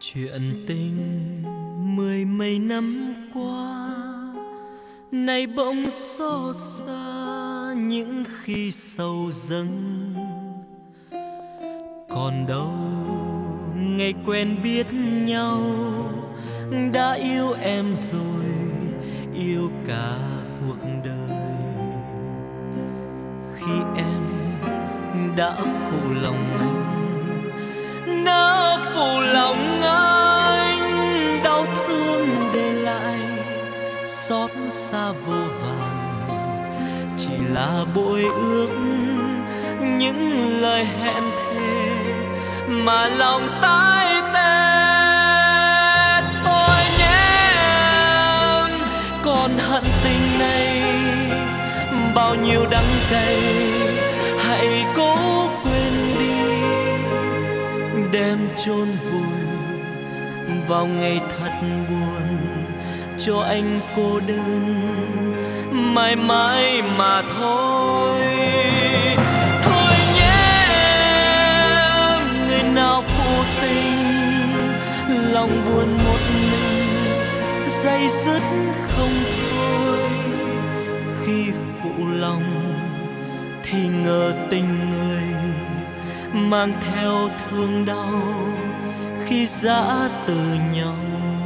Chuyện tình mười mấy năm qua nay bỗng xót xa những khi sầu dâng. Còn đâu ngày quen biết nhau, đã yêu em rồi, yêu cả cuộc đời. Khi em đã phụ lòng anh, đã phụ lòng anh, đau thương để lại xót xa vô vàn. Chỉ là bội ước những lời hẹn thề mà lòng tái tê. Thôi nhé em, còn hận tình này bao nhiêu đắng cay, hãy cố quên đi, đem chôn vùi vào ngày thật buồn, cho anh cô đơn mãi mãi mà thôi. Thôi nhé em, người nào phụ tình, lòng buồn một mình, day dứt không thôi. Khi phụ lòng thì ngờ tình người mang theo thương đau khi giã từ nhau.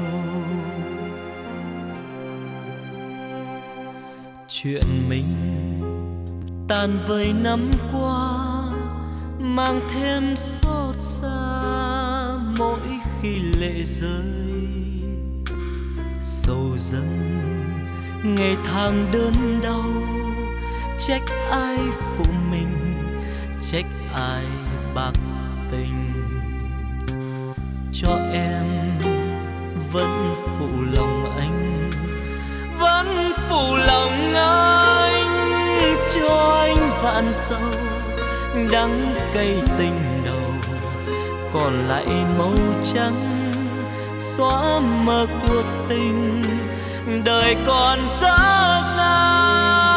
Chuyện mình tan vơi năm qua, mang thêm xót xa mỗi khi lệ rơi. Sầu dâng ngày tháng đớn đau, trách ai phụ mình, trách ai bạc tình. Cho em vẫn phụ lòng anh, vẫn phụ lòng anh, cho anh vạn sầu đắng cay tình đầu. Còn lại màu trắng xóa mờ cuộc tình, đời còn dở dang.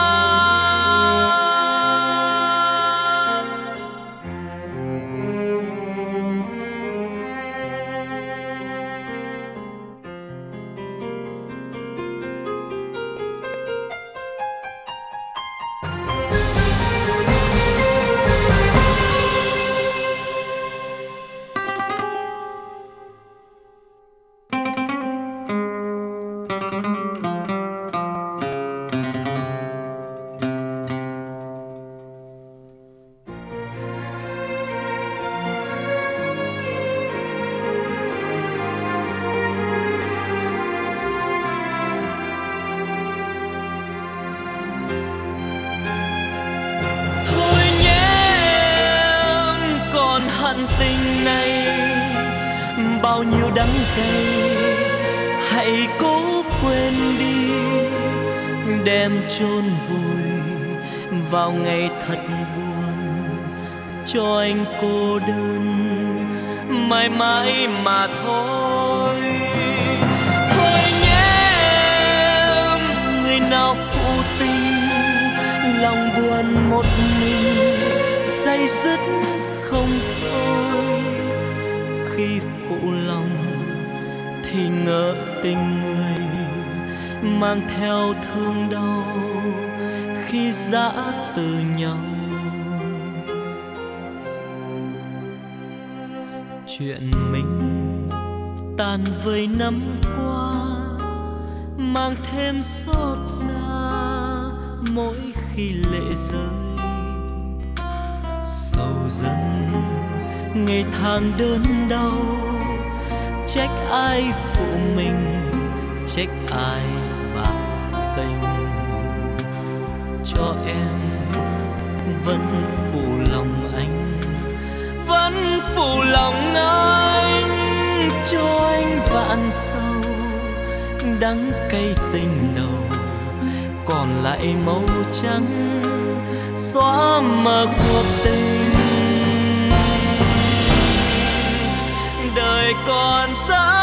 Hận tình này bao nhiêu đắng cay, hãy cố quên đi, đem chôn vùi vào ngày thật buồn, cho anh cô đơn mãi mãi mà thôi. Thôi nhé em, người nào phụ tình, lòng buồn một mình, day dứt không thôi. Khi phụ lòng thì ngỡ tình người mang theo thương đau khi giã từ nhau. Chuyện mình tan vơi năm qua, mang thêm xót xa mỗi khi lệ rơi. Sầu dâng ngày tháng đớn đau, trách ai phụ mình, trách ai bạc tình. Cho em vẫn phụ lòng anh, vẫn phụ lòng anh, cho anh vạn sầu đắng cay tình đầu. Còn lại màu trắng xóa mờ cuộc tình, đời còn xa.